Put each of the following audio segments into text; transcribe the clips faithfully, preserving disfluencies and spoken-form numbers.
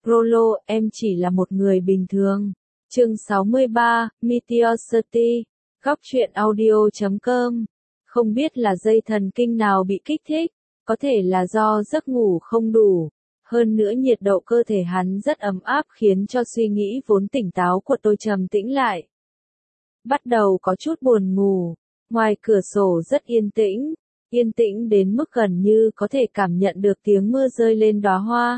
Rollo, em chỉ là một người bình thường. Chương sáu mươi ba, Meteor City, góc truyện audio chấm com. Không biết là dây thần kinh nào bị kích thích, có thể là do giấc ngủ không đủ. Hơn nữa nhiệt độ cơ thể hắn rất ấm áp khiến cho suy nghĩ vốn tỉnh táo của tôi trầm tĩnh lại. Bắt đầu có chút buồn ngủ, ngoài cửa sổ rất yên tĩnh, yên tĩnh đến mức gần như có thể cảm nhận được tiếng mưa rơi lên đóa hoa.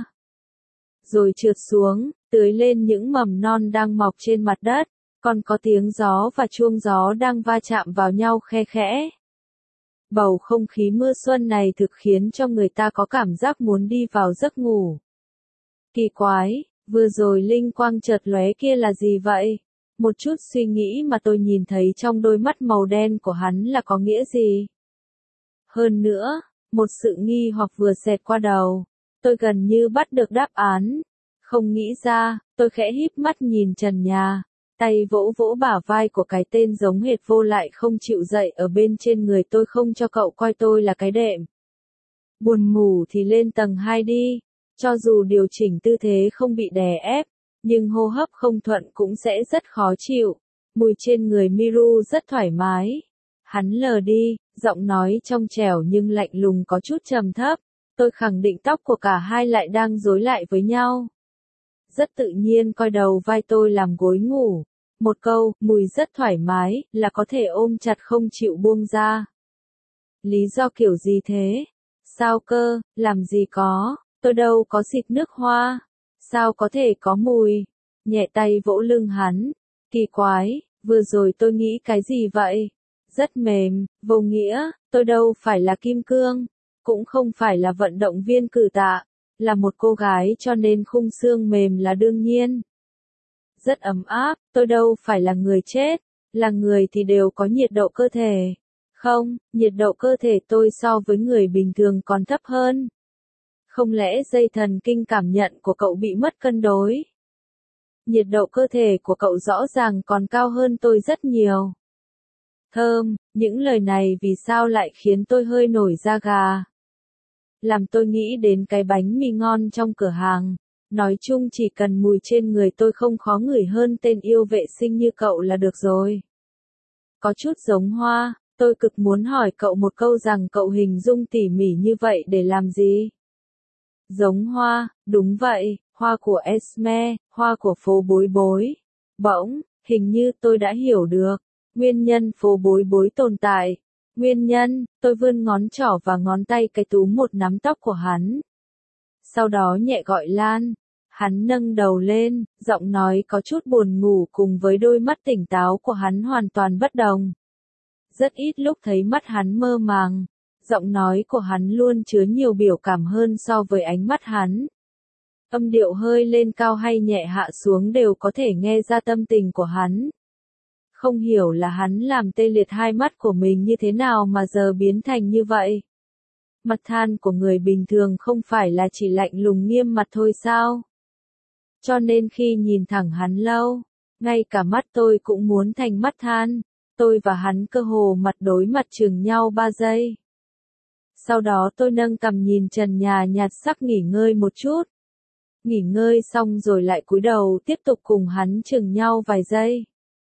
Rồi trượt xuống, tưới lên những mầm non đang mọc trên mặt đất, còn có tiếng gió và chuông gió đang va chạm vào nhau khe khẽ. Bầu không khí mưa xuân này thực khiến cho người ta có cảm giác muốn đi vào giấc ngủ. Kỳ quái, vừa rồi linh quang chợt lóe kia là gì vậy? Một chút suy nghĩ mà tôi nhìn thấy trong đôi mắt màu đen của hắn là có nghĩa gì? Hơn nữa, một sự nghi hoặc vừa xẹt qua đầu. Tôi gần như bắt được đáp án. Không nghĩ ra, tôi khẽ híp mắt nhìn trần nhà. Tay vỗ vỗ bả vai của cái tên giống hệt vô lại không chịu dậy ở bên trên người tôi không cho cậu coi tôi là cái đệm. Buồn ngủ thì lên tầng hai đi. Cho dù điều chỉnh tư thế không bị đè ép, nhưng hô hấp không thuận cũng sẽ rất khó chịu. Mùi trên người Miru rất thoải mái. Hắn lờ đi, giọng nói trong trẻo nhưng lạnh lùng có chút trầm thấp. Tôi khẳng định tóc của cả hai lại đang rối lại với nhau. Rất tự nhiên coi đầu vai tôi làm gối ngủ. Một câu, mùi rất thoải mái, là có thể ôm chặt không chịu buông ra. Lý do kiểu gì thế? Sao cơ, làm gì có, tôi đâu có xịt nước hoa. Sao có thể có mùi? Nhẹ tay vỗ lưng hắn. Kỳ quái, vừa rồi tôi nghĩ cái gì vậy? Rất mềm, vô nghĩa, tôi đâu phải là kim cương. Cũng không phải là vận động viên cử tạ, là một cô gái cho nên khung xương mềm là đương nhiên. Rất ấm áp, tôi đâu phải là người chết, là người thì đều có nhiệt độ cơ thể. Không, nhiệt độ cơ thể tôi so với người bình thường còn thấp hơn. Không lẽ dây thần kinh cảm nhận của cậu bị mất cân đối? Nhiệt độ cơ thể của cậu rõ ràng còn cao hơn tôi rất nhiều. Thơm, những lời này vì sao lại khiến tôi hơi nổi da gà? Làm tôi nghĩ đến cái bánh mì ngon trong cửa hàng. Nói chung chỉ cần mùi trên người tôi không khó ngửi hơn tên yêu vệ sinh như cậu là được rồi. Có chút giống hoa, tôi cực muốn hỏi cậu một câu rằng cậu hình dung tỉ mỉ như vậy để làm gì? Giống hoa, đúng vậy, hoa của Esme, hoa của phố bối bối. Bỗng, hình như tôi đã hiểu được, nguyên nhân phố bối bối tồn tại. Nguyên nhân, tôi vươn ngón trỏ và ngón tay cái túm một nắm tóc của hắn. Sau đó nhẹ gọi Lan. Hắn nâng đầu lên, giọng nói có chút buồn ngủ cùng với đôi mắt tỉnh táo của hắn hoàn toàn bất đồng. Rất ít lúc thấy mắt hắn mơ màng. Giọng nói của hắn luôn chứa nhiều biểu cảm hơn so với ánh mắt hắn. Âm điệu hơi lên cao hay nhẹ hạ xuống đều có thể nghe ra tâm tình của hắn. Không hiểu là hắn làm tê liệt hai mắt của mình như thế nào mà giờ biến thành như vậy. Mặt than của người bình thường không phải là chỉ lạnh lùng nghiêm mặt thôi sao? Cho nên khi nhìn thẳng hắn lâu, ngay cả mắt tôi cũng muốn thành mắt than. Tôi và hắn cơ hồ mặt đối mặt chừng nhau ba giây. Sau đó tôi nâng cằm nhìn trần nhà nhạt sắc nghỉ ngơi một chút. Nghỉ ngơi xong rồi lại cúi đầu tiếp tục cùng hắn chừng nhau vài giây.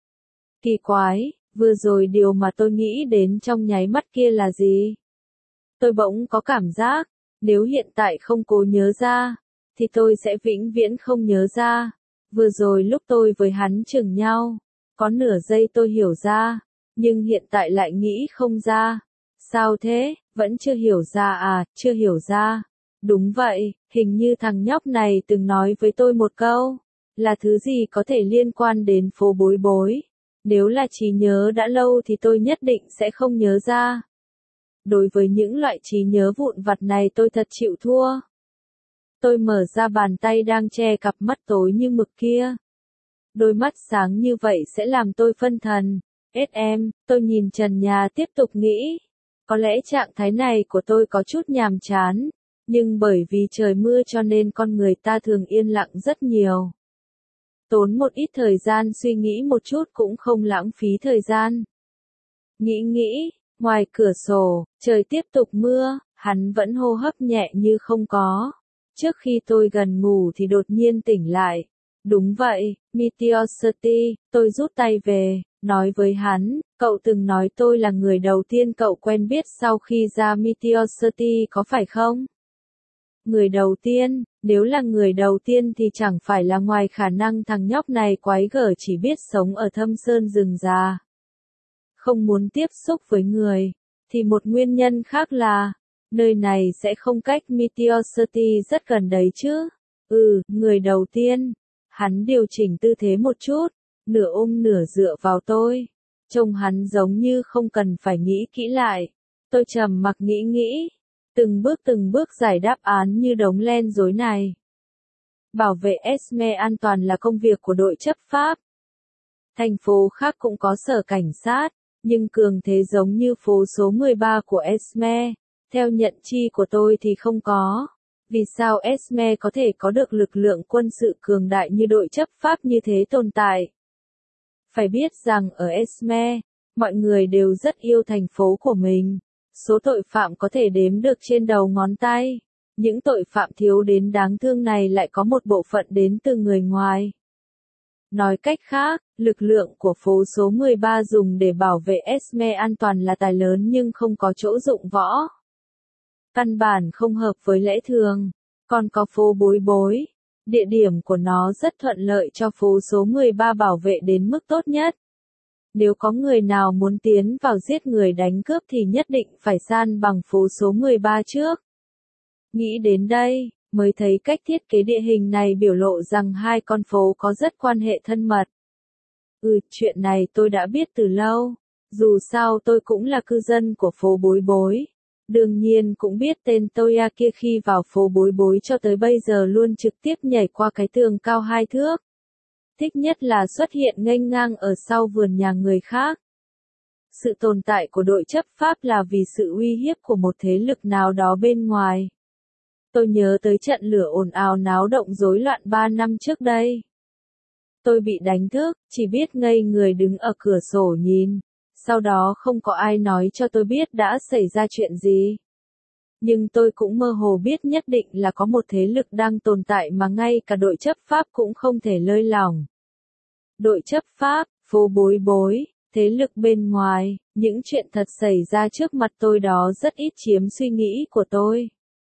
Kỳ quái, vừa rồi điều mà tôi nghĩ đến trong nháy mắt kia là gì? Tôi bỗng có cảm giác, nếu hiện tại không cố nhớ ra, thì tôi sẽ vĩnh viễn không nhớ ra. Vừa rồi lúc tôi với hắn chừng nhau, có nửa giây tôi hiểu ra, nhưng hiện tại lại nghĩ không ra. Sao thế, vẫn chưa hiểu ra à, chưa hiểu ra. Đúng vậy, hình như thằng nhóc này từng nói với tôi một câu, là thứ gì có thể liên quan đến phố bối bối. Nếu là trí nhớ đã lâu thì tôi nhất định sẽ không nhớ ra. Đối với những loại trí nhớ vụn vặt này tôi thật chịu thua. Tôi mở ra bàn tay đang che cặp mắt tối như mực kia. Đôi mắt sáng như vậy sẽ làm tôi phân thần. ét em, tôi nhìn trần nhà tiếp tục nghĩ. Có lẽ trạng thái này của tôi có chút nhàm chán. Nhưng bởi vì trời mưa cho nên con người ta thường yên lặng rất nhiều. Tốn một ít thời gian suy nghĩ một chút cũng không lãng phí thời gian. Nghĩ nghĩ, ngoài cửa sổ, trời tiếp tục mưa, hắn vẫn hô hấp nhẹ như không có. Trước khi tôi gần ngủ thì đột nhiên tỉnh lại. Đúng vậy, Meteor City, tôi rút tay về, nói với hắn, cậu từng nói tôi là người đầu tiên cậu quen biết sau khi ra Meteor City có phải không? Người đầu tiên, nếu là người đầu tiên thì chẳng phải là ngoài khả năng thằng nhóc này quái gở chỉ biết sống ở thâm sơn rừng già. Không muốn tiếp xúc với người, thì một nguyên nhân khác là, nơi này sẽ không cách Meteor City rất gần đấy chứ. Ừ, người đầu tiên. Hắn điều chỉnh tư thế một chút, nửa ôm nửa dựa vào tôi. Trông hắn giống như không cần phải nghĩ kỹ lại. Tôi trầm mặc nghĩ nghĩ. Từng bước từng bước giải đáp án như đống len rối này. Bảo vệ Esme an toàn là công việc của đội chấp pháp. Thành phố khác cũng có sở cảnh sát, nhưng cường thế giống như phố số mười ba của Esme, theo nhận chi của tôi thì không có. Vì sao Esme có thể có được lực lượng quân sự cường đại như đội chấp pháp như thế tồn tại? Phải biết rằng ở Esme, mọi người đều rất yêu thành phố của mình. Số tội phạm có thể đếm được trên đầu ngón tay. Những tội phạm thiếu đến đáng thương này lại có một bộ phận đến từ người ngoài. Nói cách khác, lực lượng của phố số mười ba dùng để bảo vệ Esme an toàn là tài lớn nhưng không có chỗ dụng võ. Căn bản không hợp với lẽ thường. Còn có phố Bối Bối. Địa điểm của nó rất thuận lợi cho phố số mười ba bảo vệ đến mức tốt nhất. Nếu có người nào muốn tiến vào giết người đánh cướp thì nhất định phải san bằng phố số mười ba trước. Nghĩ đến đây, mới thấy cách thiết kế địa hình này biểu lộ rằng hai con phố có rất quan hệ thân mật. Ừ, chuyện này tôi đã biết từ lâu. Dù sao tôi cũng là cư dân của phố Bối Bối. Đương nhiên cũng biết tên Toya kia khi vào phố Bối Bối cho tới bây giờ luôn trực tiếp nhảy qua cái tường cao hai thước. Thích nhất là xuất hiện nghênh ngang ở sau vườn nhà người khác. Sự tồn tại của đội chấp pháp là vì sự uy hiếp của một thế lực nào đó bên ngoài. Tôi nhớ tới trận lửa ồn ào náo động rối loạn ba năm trước đây. Tôi bị đánh thức, chỉ biết ngây người đứng ở cửa sổ nhìn. Sau đó không có ai nói cho tôi biết đã xảy ra chuyện gì. Nhưng tôi cũng mơ hồ biết nhất định là có một thế lực đang tồn tại mà ngay cả đội chấp pháp cũng không thể lơi lỏng. Đội chấp pháp, phố Bối Bối, thế lực bên ngoài, những chuyện thật xảy ra trước mặt tôi đó rất ít chiếm suy nghĩ của tôi.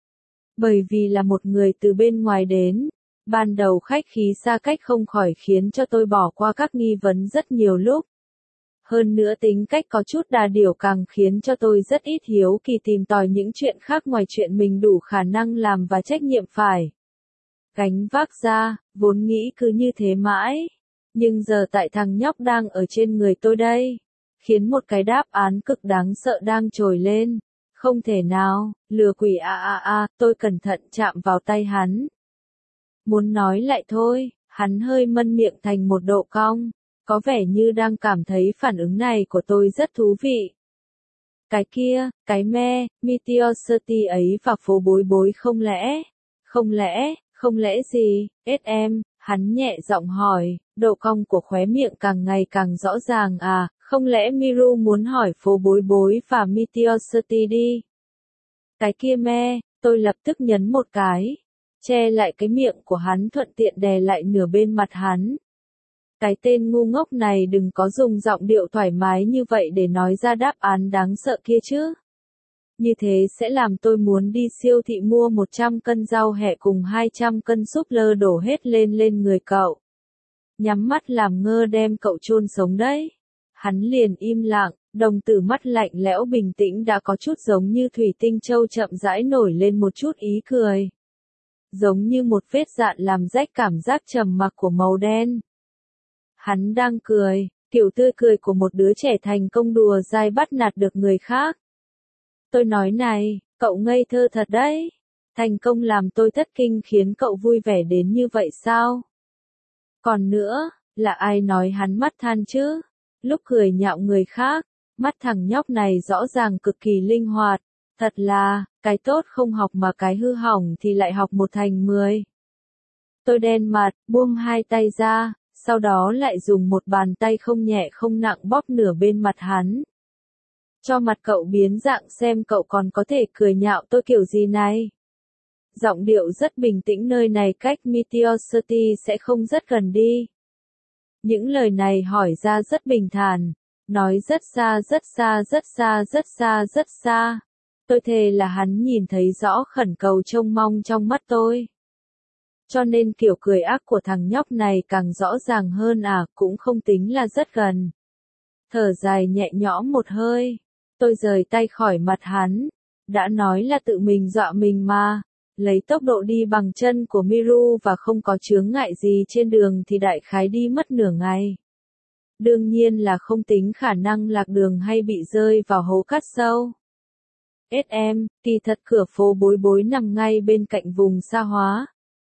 Bởi vì là một người từ bên ngoài đến, ban đầu khách khí xa cách không khỏi khiến cho tôi bỏ qua các nghi vấn rất nhiều lúc. Hơn nữa tính cách có chút đà điểu càng khiến cho tôi rất ít hiếu kỳ tìm tòi những chuyện khác ngoài chuyện mình đủ khả năng làm và trách nhiệm phải gánh vác ra, vốn nghĩ cứ như thế mãi. Nhưng giờ tại thằng nhóc đang ở trên người tôi đây, khiến một cái đáp án cực đáng sợ đang trồi lên. Không thể nào, lừa quỷ a a a, tôi cẩn thận chạm vào tay hắn. Muốn nói lại thôi, hắn hơi mân miệng thành một độ cong. Có vẻ như đang cảm thấy phản ứng này của tôi rất thú vị. Cái kia, cái me, Meteor City ấy vào phố Bối Bối không lẽ? Không lẽ, không lẽ gì, ết em, hắn nhẹ giọng hỏi, độ cong của khóe miệng càng ngày càng rõ ràng à, không lẽ Miru muốn hỏi phố Bối Bối và Meteor City đi? Cái kia me, tôi lập tức nhấn một cái, che lại cái miệng của hắn thuận tiện đè lại nửa bên mặt hắn. Cái tên ngu ngốc này đừng có dùng giọng điệu thoải mái như vậy để nói ra đáp án đáng sợ kia chứ. Như thế sẽ làm tôi muốn đi siêu thị mua một trăm cân rau hẹ cùng hai trăm cân súp lơ đổ hết lên lên người cậu. Nhắm mắt làm ngơ đem cậu chôn sống đấy. Hắn liền im lặng, đồng tử mắt lạnh lẽo bình tĩnh đã có chút giống như thủy tinh châu chậm rãi nổi lên một chút ý cười. Giống như một vết dạn làm rách cảm giác trầm mặc của màu đen. Hắn đang cười, kiểu tươi cười của một đứa trẻ thành công đùa dai bắt nạt được người khác. Tôi nói này, cậu ngây thơ thật đấy. Thành công làm tôi thất kinh khiến cậu vui vẻ đến như vậy sao? Còn nữa, là ai nói hắn mắt than chứ? Lúc cười nhạo người khác, mắt thằng nhóc này rõ ràng cực kỳ linh hoạt. Thật là, cái tốt không học mà cái hư hỏng thì lại học một thành mười. Tôi đen mặt, buông hai tay ra. Sau đó lại dùng một bàn tay không nhẹ không nặng bóp nửa bên mặt hắn. Cho mặt cậu biến dạng xem cậu còn có thể cười nhạo tôi kiểu gì này. Giọng điệu rất bình tĩnh, nơi này cách Meteor City sẽ không rất gần đi. Những lời này hỏi ra rất bình thản, nói rất xa rất xa rất xa rất xa rất xa. Tôi thề là hắn nhìn thấy rõ khẩn cầu trông mong trong mắt tôi. Cho nên kiểu cười ác của thằng nhóc này càng rõ ràng hơn à, cũng không tính là rất gần. Thở dài nhẹ nhõm một hơi, tôi rời tay khỏi mặt hắn. Đã nói là tự mình dọa mình mà. Lấy tốc độ đi bằng chân của Miru và không có chướng ngại gì trên đường thì đại khái đi mất nửa ngày. Đương nhiên là không tính khả năng lạc đường hay bị rơi vào hố cát sâu. ét em, kỳ thật cửa phố Bối Bối nằm ngay bên cạnh vùng xa hóa.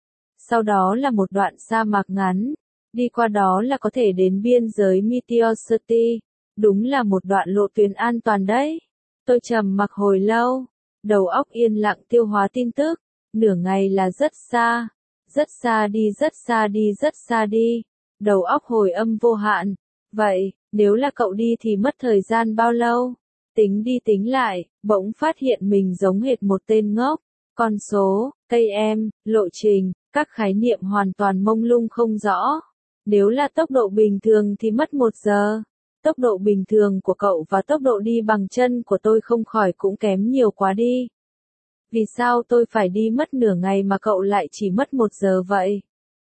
Sau đó là một đoạn sa mạc ngắn, đi qua đó là có thể đến biên giới Meteor City. Đúng là một đoạn lộ tuyến an toàn đấy. Tôi trầm mặc hồi lâu, đầu óc yên lặng tiêu hóa tin tức. Nửa ngày là rất xa, rất xa đi rất xa đi rất xa đi. Đầu óc hồi âm vô hạn. Vậy, nếu là cậu đi thì mất thời gian bao lâu? Tính đi tính lại, bỗng phát hiện mình giống hệt một tên ngốc. Con số, cây em, lộ trình, các khái niệm hoàn toàn mông lung không rõ. Nếu là tốc độ bình thường thì mất một giờ. Tốc độ bình thường của cậu và tốc độ đi bằng chân của tôi không khỏi cũng kém nhiều quá đi. Vì sao tôi phải đi mất nửa ngày mà cậu lại chỉ mất một giờ vậy?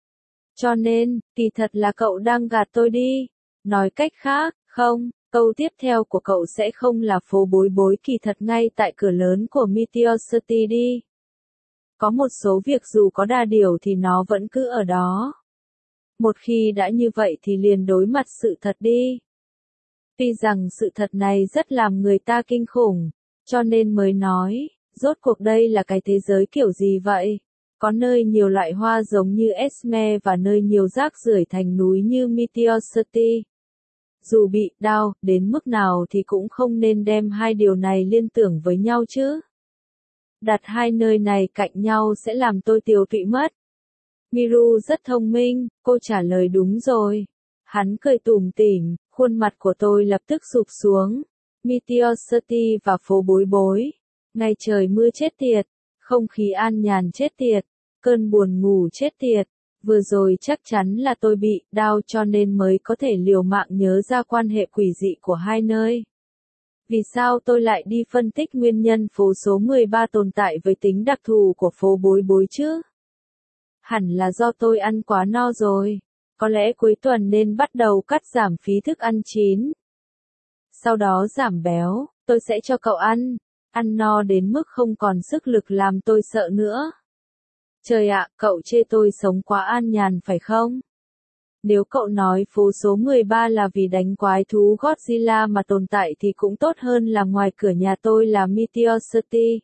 Cho nên, kỳ thật là cậu đang gạt tôi đi. Nói cách khác, không, câu tiếp theo của cậu sẽ không là phố Bối Bối kỳ thật ngay tại cửa lớn của Meteor City đi. Có một số việc dù có đa điều thì nó vẫn cứ ở đó. Một khi đã như vậy thì liền đối mặt sự thật đi. Tuy rằng sự thật này rất làm người ta kinh khủng, cho nên mới nói, rốt cuộc đây là cái thế giới kiểu gì vậy? Có nơi nhiều loại hoa giống như Esme và nơi nhiều rác rưởi thành núi như Meteor City. Dù bị đau đến mức nào thì cũng không nên đem hai điều này liên tưởng với nhau chứ. Đặt hai nơi này cạnh nhau sẽ làm tôi tiều tụy mất. Miru rất thông minh, cô trả lời đúng rồi. Hắn cười tủm tỉm, khuôn mặt của tôi lập tức sụp xuống. Meteor City và phố Bối Bối. Ngày trời mưa chết tiệt, không khí an nhàn chết tiệt, cơn buồn ngủ chết tiệt. Vừa rồi chắc chắn là tôi bị đau cho nên mới có thể liều mạng nhớ ra quan hệ quỷ dị của hai nơi. Vì sao tôi lại đi phân tích nguyên nhân phố số mười ba tồn tại với tính đặc thù của phố Bối Bối chứ? Hẳn là do tôi ăn quá no rồi. Có lẽ cuối tuần nên bắt đầu cắt giảm phí thức ăn chín. Sau đó giảm béo, tôi sẽ cho cậu ăn. Ăn no đến mức không còn sức lực làm tôi sợ nữa. Trời ạ, cậu chê tôi sống quá an nhàn phải không? Nếu cậu nói phố số mười ba là vì đánh quái thú Godzilla mà tồn tại thì cũng tốt hơn là ngoài cửa nhà tôi là Meteor City.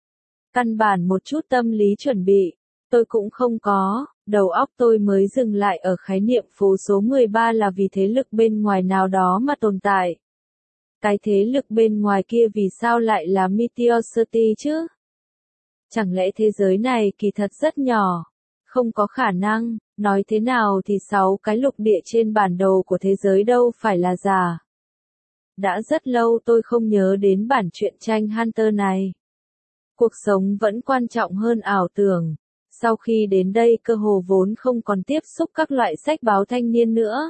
Căn bản một chút tâm lý chuẩn bị, tôi cũng không có, đầu óc tôi mới dừng lại ở khái niệm phố số mười ba là vì thế lực bên ngoài nào đó mà tồn tại. Cái thế lực bên ngoài kia vì sao lại là Meteor City chứ? Chẳng lẽ thế giới này kỳ thật rất nhỏ? Không có khả năng, nói thế nào thì sáu cái lục địa trên bản đồ của thế giới đâu phải là giả. Đã rất lâu tôi không nhớ đến bản truyện tranh Hunter này. Cuộc sống vẫn quan trọng hơn ảo tưởng. Sau khi đến đây cơ hồ vốn không còn tiếp xúc các loại sách báo thanh niên nữa.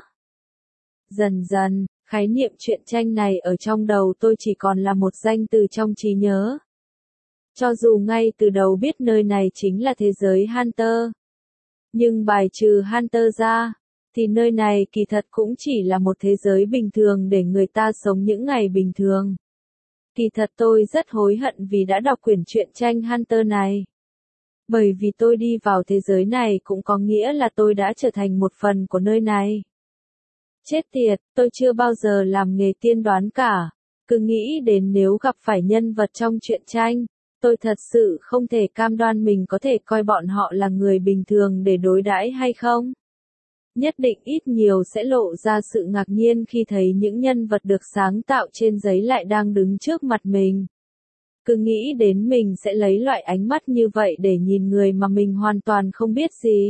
Dần dần, khái niệm truyện tranh này ở trong đầu tôi chỉ còn là một danh từ trong trí nhớ. Cho dù ngay từ đầu biết nơi này chính là thế giới Hunter. Nhưng bài trừ Hunter ra, thì nơi này kỳ thật cũng chỉ là một thế giới bình thường để người ta sống những ngày bình thường. Kỳ thật tôi rất hối hận vì đã đọc quyển truyện tranh Hunter này. Bởi vì tôi đi vào thế giới này cũng có nghĩa là tôi đã trở thành một phần của nơi này. Chết tiệt, tôi chưa bao giờ làm nghề tiên đoán cả. Cứ nghĩ đến nếu gặp phải nhân vật trong truyện tranh, tôi thật sự không thể cam đoan mình có thể coi bọn họ là người bình thường để đối đãi hay không. Nhất định ít nhiều sẽ lộ ra sự ngạc nhiên khi thấy những nhân vật được sáng tạo trên giấy lại đang đứng trước mặt mình. Cứ nghĩ đến mình sẽ lấy loại ánh mắt như vậy để nhìn người mà mình hoàn toàn không biết gì.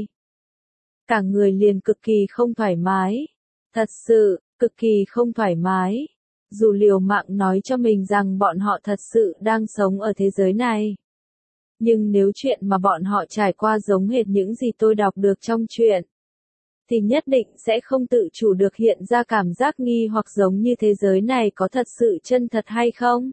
Cả người liền cực kỳ không thoải mái. Thật sự, cực kỳ không thoải mái. Dù liều mạng nói cho mình rằng bọn họ thật sự đang sống ở thế giới này. Nhưng nếu chuyện mà bọn họ trải qua giống hệt những gì tôi đọc được trong truyện, thì nhất định sẽ không tự chủ được hiện ra cảm giác nghi hoặc giống như thế giới này có thật sự chân thật hay không.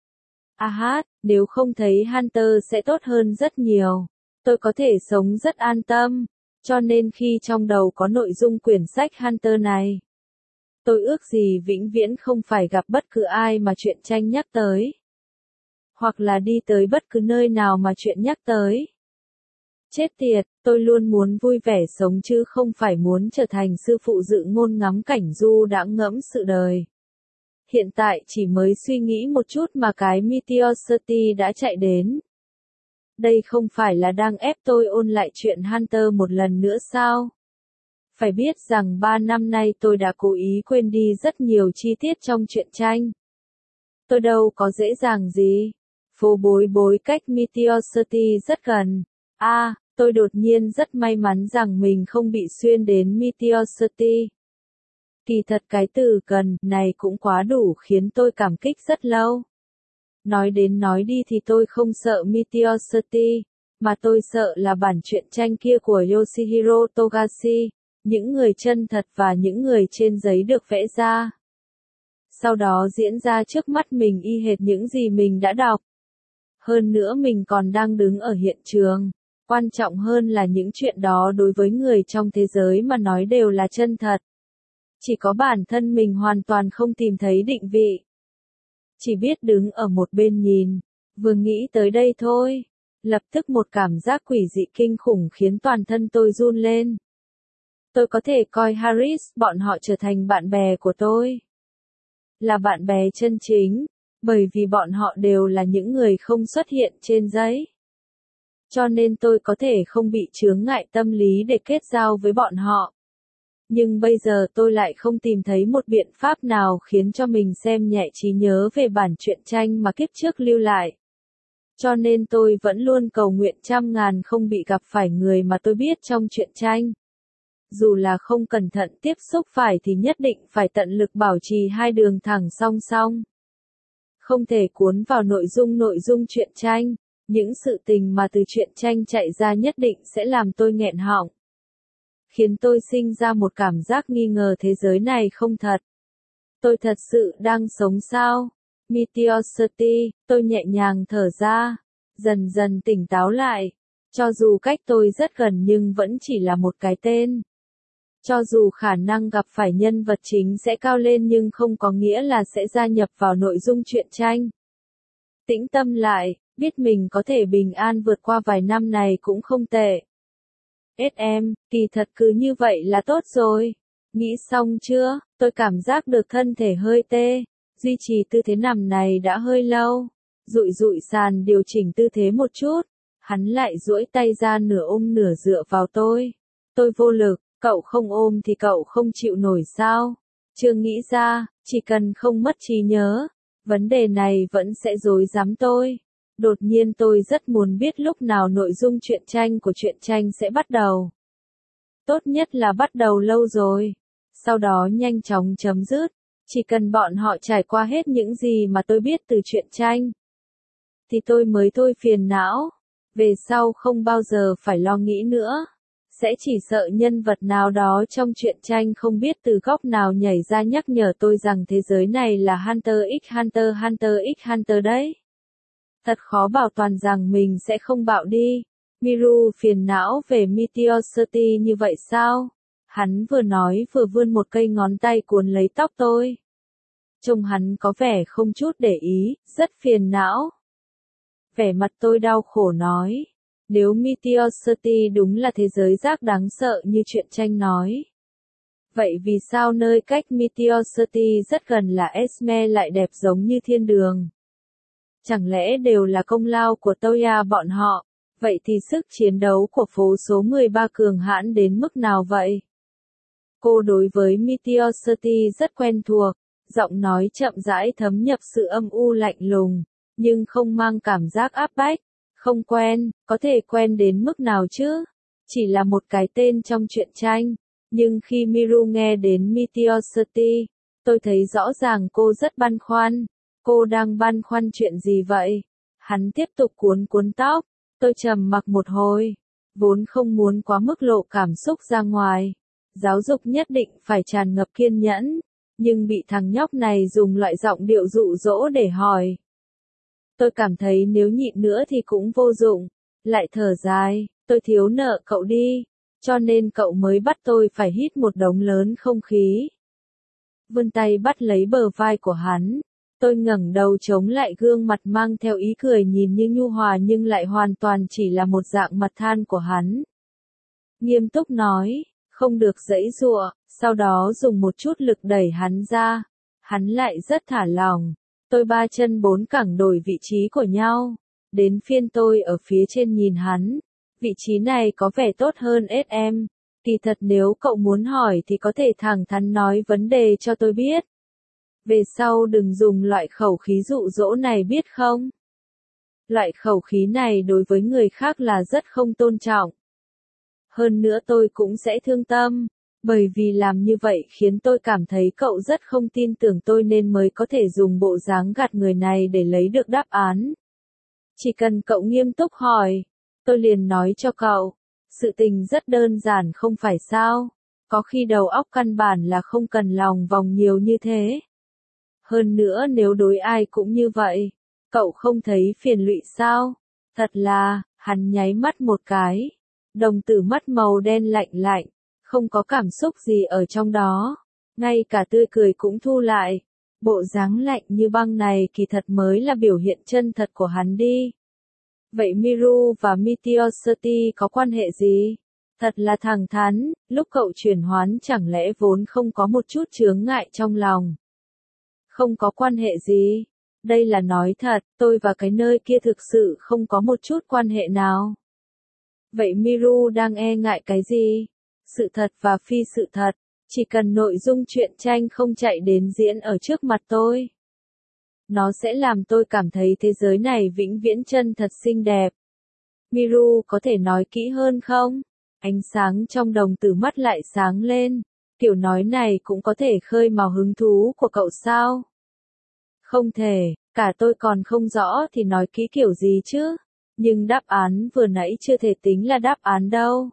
À hát, nếu không thấy Hunter sẽ tốt hơn rất nhiều. Tôi có thể sống rất an tâm. Cho nên khi trong đầu có nội dung quyển sách Hunter này, tôi ước gì vĩnh viễn không phải gặp bất cứ ai mà truyện tranh nhắc tới. Hoặc là đi tới bất cứ nơi nào mà chuyện nhắc tới. Chết tiệt, tôi luôn muốn vui vẻ sống chứ không phải muốn trở thành sư phụ dự ngôn ngắm cảnh du đãng ngẫm sự đời. Hiện tại chỉ mới suy nghĩ một chút mà cái Meteor City đã chạy đến. Đây không phải là đang ép tôi ôn lại chuyện Hunter một lần nữa sao? Phải biết rằng ba năm nay tôi đã cố ý quên đi rất nhiều chi tiết trong truyện tranh. Tôi đâu có dễ dàng gì. Phố bối bối cách Meteor City rất gần. À, tôi đột nhiên rất may mắn rằng mình không bị xuyên đến Meteor City. Kỳ thật cái từ cần này cũng quá đủ khiến tôi cảm kích rất lâu. Nói đến nói đi thì tôi không sợ Meteor City, mà tôi sợ là bản truyện tranh kia của Yoshihiro Togashi, những người chân thật và những người trên giấy được vẽ ra. Sau đó diễn ra trước mắt mình y hệt những gì mình đã đọc. Hơn nữa mình còn đang đứng ở hiện trường. Quan trọng hơn là những chuyện đó đối với người trong thế giới mà nói đều là chân thật. Chỉ có bản thân mình hoàn toàn không tìm thấy định vị. Chỉ biết đứng ở một bên nhìn, vừa nghĩ tới đây thôi. Lập tức một cảm giác quỷ dị kinh khủng khiến toàn thân tôi run lên. Tôi có thể coi Harris bọn họ trở thành bạn bè của tôi. Là bạn bè chân chính, bởi vì bọn họ đều là những người không xuất hiện trên giấy. Cho nên tôi có thể không bị chướng ngại tâm lý để kết giao với bọn họ. Nhưng bây giờ tôi lại không tìm thấy một biện pháp nào khiến cho mình xem nhẹ trí nhớ về bản truyện tranh mà kiếp trước lưu lại. Cho nên tôi vẫn luôn cầu nguyện trăm ngàn không bị gặp phải người mà tôi biết trong truyện tranh. Dù là không cẩn thận tiếp xúc phải thì nhất định phải tận lực bảo trì hai đường thẳng song song. Không thể cuốn vào nội dung nội dung truyện tranh, những sự tình mà từ truyện tranh chạy ra nhất định sẽ làm tôi nghẹn họng. Khiến tôi sinh ra một cảm giác nghi ngờ thế giới này không thật. Tôi thật sự đang sống sao? Meteor City, tôi nhẹ nhàng thở ra, dần dần tỉnh táo lại. Cho dù cách tôi rất gần nhưng vẫn chỉ là một cái tên. Cho dù khả năng gặp phải nhân vật chính sẽ cao lên nhưng không có nghĩa là sẽ gia nhập vào nội dung truyện tranh. Tĩnh tâm lại, biết mình có thể bình an vượt qua vài năm này cũng không tệ. ét em, kỳ thật cứ như vậy là tốt rồi. Nghĩ xong chưa? Tôi cảm giác được thân thể hơi tê. Duy trì tư thế nằm này đã hơi lâu. Dụi dụi sàn điều chỉnh tư thế một chút. Hắn lại duỗi tay ra nửa ôm nửa dựa vào tôi. Tôi vô lực, cậu không ôm thì cậu không chịu nổi sao? Chưa nghĩ ra, chỉ cần không mất trí nhớ. Vấn đề này vẫn sẽ rối rắm tôi. Đột nhiên tôi rất muốn biết lúc nào nội dung truyện tranh của truyện tranh sẽ bắt đầu. Tốt nhất là bắt đầu lâu rồi. Sau đó nhanh chóng chấm dứt. Chỉ cần bọn họ trải qua hết những gì mà tôi biết từ truyện tranh. Thì tôi mới thôi phiền não. Về sau không bao giờ phải lo nghĩ nữa. Sẽ chỉ sợ nhân vật nào đó trong truyện tranh không biết từ góc nào nhảy ra nhắc nhở tôi rằng thế giới này là Hunter x Hunter Hunter x Hunter đấy. Thật khó bảo toàn rằng mình sẽ không bạo đi. Miru phiền não về Meteor City như vậy sao? Hắn vừa nói vừa vươn một cây ngón tay cuốn lấy tóc tôi. Trông hắn có vẻ không chút để ý, rất phiền não. Vẻ mặt tôi đau khổ nói. Nếu Meteor City đúng là thế giới rác đáng sợ như truyện tranh nói. Vậy vì sao nơi cách Meteor City rất gần là Esme lại đẹp giống như thiên đường? Chẳng lẽ đều là công lao của Toya bọn họ? Vậy thì sức chiến đấu của phố số mười ba cường hãn đến mức nào vậy? Cô đối với Meteor City rất quen thuộc, giọng nói chậm rãi thấm nhập sự âm u lạnh lùng, nhưng không mang cảm giác áp bách. Không quen, có thể quen đến mức nào chứ? Chỉ là một cái tên trong truyện tranh. Nhưng khi Miru nghe đến Meteor City, tôi thấy rõ ràng cô rất băn khoăn. Cô đang băn khoăn chuyện gì vậy? Hắn tiếp tục cuốn cuốn tóc. Tôi trầm mặc một hồi, vốn không muốn quá mức lộ cảm xúc ra ngoài. Giáo dục nhất định phải tràn ngập kiên nhẫn, nhưng bị thằng nhóc này dùng loại giọng điệu dụ dỗ để hỏi. Tôi cảm thấy nếu nhịn nữa thì cũng vô dụng, lại thở dài, tôi thiếu nợ cậu đi, cho nên cậu mới bắt tôi phải hít một đống lớn không khí. Vươn tay bắt lấy bờ vai của hắn, tôi ngẩng đầu chống lại gương mặt mang theo ý cười nhìn như nhu hòa nhưng lại hoàn toàn chỉ là một dạng mặt than của hắn. Nghiêm túc nói, không được giãy giụa, sau đó dùng một chút lực đẩy hắn ra. Hắn lại rất thả lỏng. Tôi ba chân bốn cẳng đổi vị trí của nhau. Đến phiên tôi ở phía trên nhìn hắn. Vị trí này có vẻ tốt hơn ét em. Kỳ thật nếu cậu muốn hỏi thì có thể thẳng thắn nói vấn đề cho tôi biết. Về sau đừng dùng loại khẩu khí dụ dỗ này biết không? Loại khẩu khí này đối với người khác là rất không tôn trọng. Hơn nữa tôi cũng sẽ thương tâm, bởi vì làm như vậy khiến tôi cảm thấy cậu rất không tin tưởng tôi nên mới có thể dùng bộ dáng gạt người này để lấy được đáp án. Chỉ cần cậu nghiêm túc hỏi, tôi liền nói cho cậu. Sự tình rất đơn giản không phải sao? Có khi đầu óc căn bản là không cần lòng vòng nhiều như thế. Hơn nữa nếu đối ai cũng như vậy, cậu không thấy phiền lụy sao? Thật là, hắn nháy mắt một cái. Đồng tử mắt màu đen lạnh lạnh, không có cảm xúc gì ở trong đó. Ngay cả tươi cười cũng thu lại. Bộ dáng lạnh như băng này kỳ thật mới là biểu hiện chân thật của hắn đi. Vậy Miru và Meteosity có quan hệ gì? Thật là thẳng thắn, lúc cậu chuyển hoán chẳng lẽ vốn không có một chút chướng ngại trong lòng. Không có quan hệ gì. Đây là nói thật, tôi và cái nơi kia thực sự không có một chút quan hệ nào. Vậy Miru đang e ngại cái gì? Sự thật và phi sự thật. Chỉ cần nội dung truyện tranh không chạy đến diễn ở trước mặt tôi. Nó sẽ làm tôi cảm thấy thế giới này vĩnh viễn chân thật xinh đẹp. Miru có thể nói kỹ hơn không? Ánh sáng trong đồng tử mắt lại sáng lên. Kiểu nói này cũng có thể khơi mào hứng thú của cậu sao? Không thể, cả tôi còn không rõ thì nói kỹ kiểu gì chứ? Nhưng đáp án vừa nãy chưa thể tính là đáp án đâu.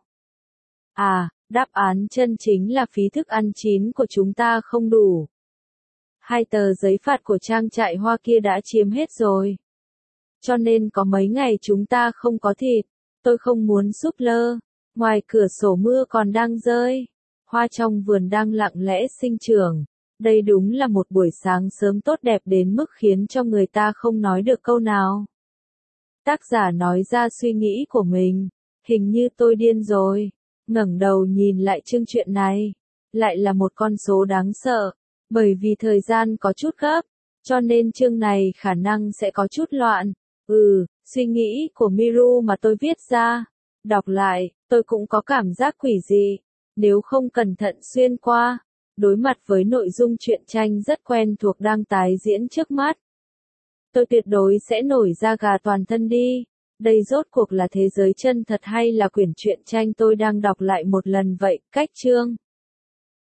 À, đáp án chân chính là phí thức ăn chín của chúng ta không đủ. Hai tờ giấy phạt của trang trại hoa kia đã chiếm hết rồi. Cho nên có mấy ngày chúng ta không có thịt. Tôi không muốn súp lơ. Ngoài cửa sổ mưa còn đang rơi. Hoa trong vườn đang lặng lẽ sinh trưởng. Đây đúng là một buổi sáng sớm tốt đẹp đến mức khiến cho người ta không nói được câu nào. Tác giả nói ra suy nghĩ của mình. Hình như tôi điên rồi. Ngẩng đầu nhìn lại chương truyện này. Lại là một con số đáng sợ. Bởi vì thời gian có chút gấp. Cho nên chương này khả năng sẽ có chút loạn. Ừ, suy nghĩ của Miru mà tôi viết ra. Đọc lại, tôi cũng có cảm giác quỷ dị. Nếu không cẩn thận xuyên qua. Đối mặt với nội dung truyện tranh rất quen thuộc đang tái diễn trước mắt. Tôi tuyệt đối sẽ nổi da gà toàn thân đi. Đây rốt cuộc là thế giới chân thật hay là quyển truyện tranh tôi đang đọc lại một lần vậy? Cách chương